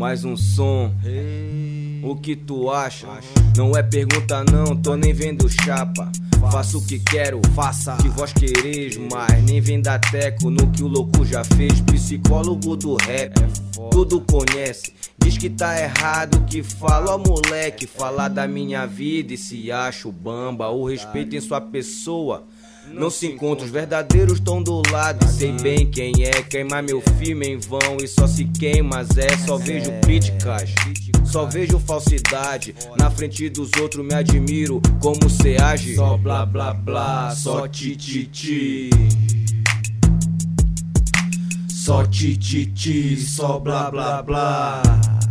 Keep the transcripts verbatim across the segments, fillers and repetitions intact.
mais um som. O que tu acha? Não é pergunta não, tô nem vendo chapa. Faço o que quero, faça que vós quereis, mas nem vem dar teco no que o louco já fez. Psicólogo do rap, tudo conhece. Diz que tá errado que fala, ó moleque. Falar da minha vida e se acha o bamba. O respeito em sua pessoa não se encontra, os verdadeiros estão do lado. E sei bem quem é, queimar meu filme em vão. E só se queima Zé, só vejo críticas, só vejo falsidade. Na frente dos outros me admiro como cê age. Só blá blá blá, só ti ti ti. Só ti ti ti, só blá blá blá.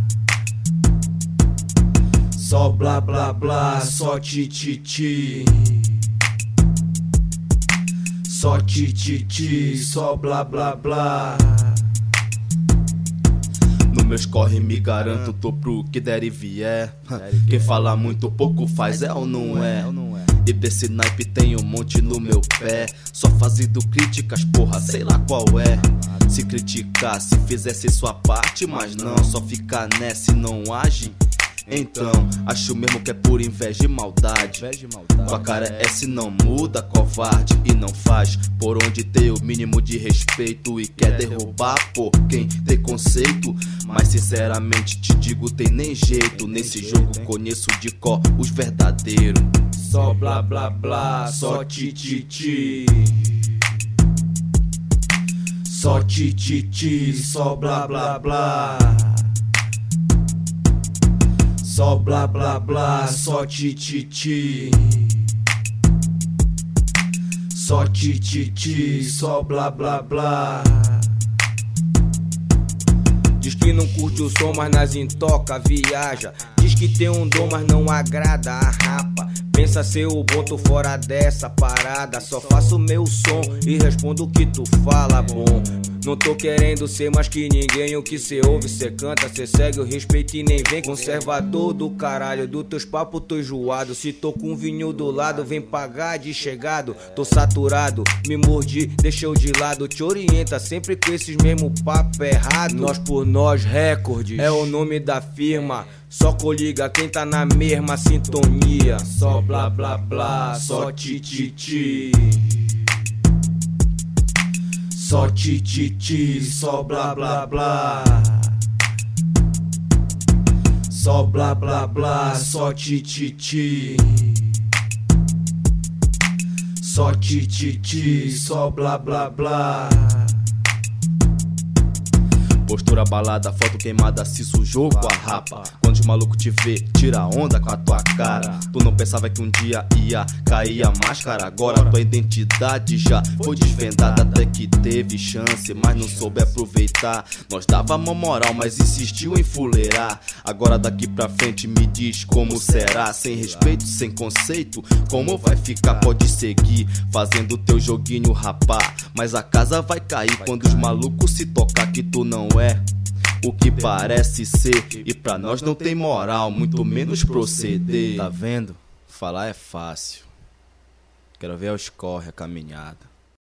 Só blá blá blá, só ti ti ti. Só ti ti ti, só blá blá blá. No meus corre me garanto, tô pro que der e vier. Quem fala muito pouco faz, é ou não é? E desse naipe tem um monte no meu pé. Só fazendo críticas, porra, sei lá qual é. Se criticar, se fizesse sua parte, mas não, só ficar nessa e não age. Então, acho mesmo que é por inveja e maldade. Tua cara é se não muda, covarde, e não faz por onde ter o mínimo de respeito. E quer derrubar por quem tem conceito. Mas sinceramente te digo, tem nem jeito. Nesse jogo conheço de cor os verdadeiros. Só blá blá blá, só ti ti ti. Só ti ti ti, só blá blá blá. Só blá blá blá, só ti ti ti. Só ti ti ti, só blá blá blá. Diz que não curte o som, mas nas intoca viaja. Diz que tem um dom, mas não agrada a rapa. Pensa ser o bom, tô fora dessa parada. Só faço meu som e respondo o que tu fala, bom. Não tô querendo ser mais que ninguém. O que cê ouve, cê canta, cê segue o respeito e nem vem. Conservador do caralho, do teus papos tô enjoado. Se tô com vinho do lado, vem pagar de chegado. Tô saturado, me mordi, deixou de lado. Te orienta sempre com esses mesmo papo errado. Nós por nós recordes é o nome da firma. Só coliga quem tá na mesma sintonia. Só blá blá blá, só ti ti ti. Só ti ti ti, só blá blá blá. Só blá blá blá, só ti ti ti. Só ti ti ti, só blá blá blá. Postura balada, foto queimada, se sujou com a rapa. Quando os malucos te vê, tira onda com a tua cara. Tu não pensava que um dia ia cair a máscara. Agora tua identidade já foi desvendada. Até que teve chance, mas não soube aproveitar. Nós dava mó moral, mas insistiu em fuleirar. Agora daqui pra frente me diz como será. Sem respeito, sem conceito, como vai ficar? Pode seguir fazendo teu joguinho rapar, mas a casa vai cair quando os malucos se tocar que tu não é o que parece ser. E pra nós não tem moral, muito menos proceder. Tá vendo? Falar é fácil. Quero ver aos corre a caminhada.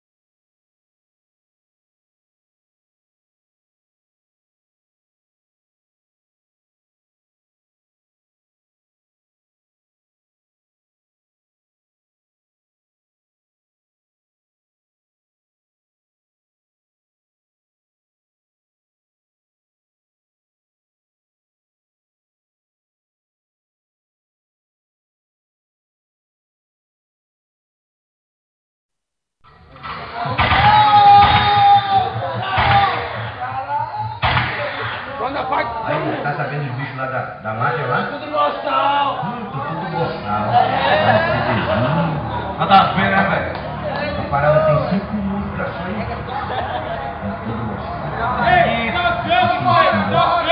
Aí, tá sabendo os bichos lá da, da máfia lá? Tudo boçal! Hum, tudo boçal. Nada a ver, né, velho? A parada tem cinco músicas só aí. É tudo boçal. Ei, tá vendo, pai? Tá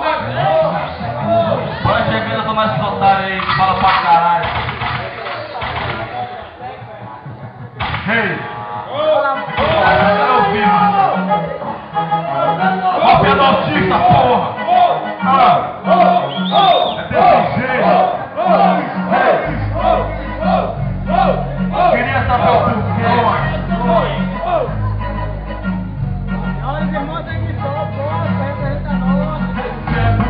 vendo? Bora chegar e tomar esse otário aí que fala pra caralho. Ei! Tá ouvindo? Ó, penaltista, porra! Ah! É desse jeito! Queria saber o porquê! Na hora de moto aí de sol, porra, representa nós!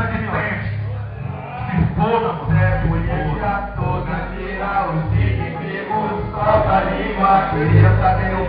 cara de frente. Se foda, mano. É bonita toda, tira os inimigos, solta a língua, criança tem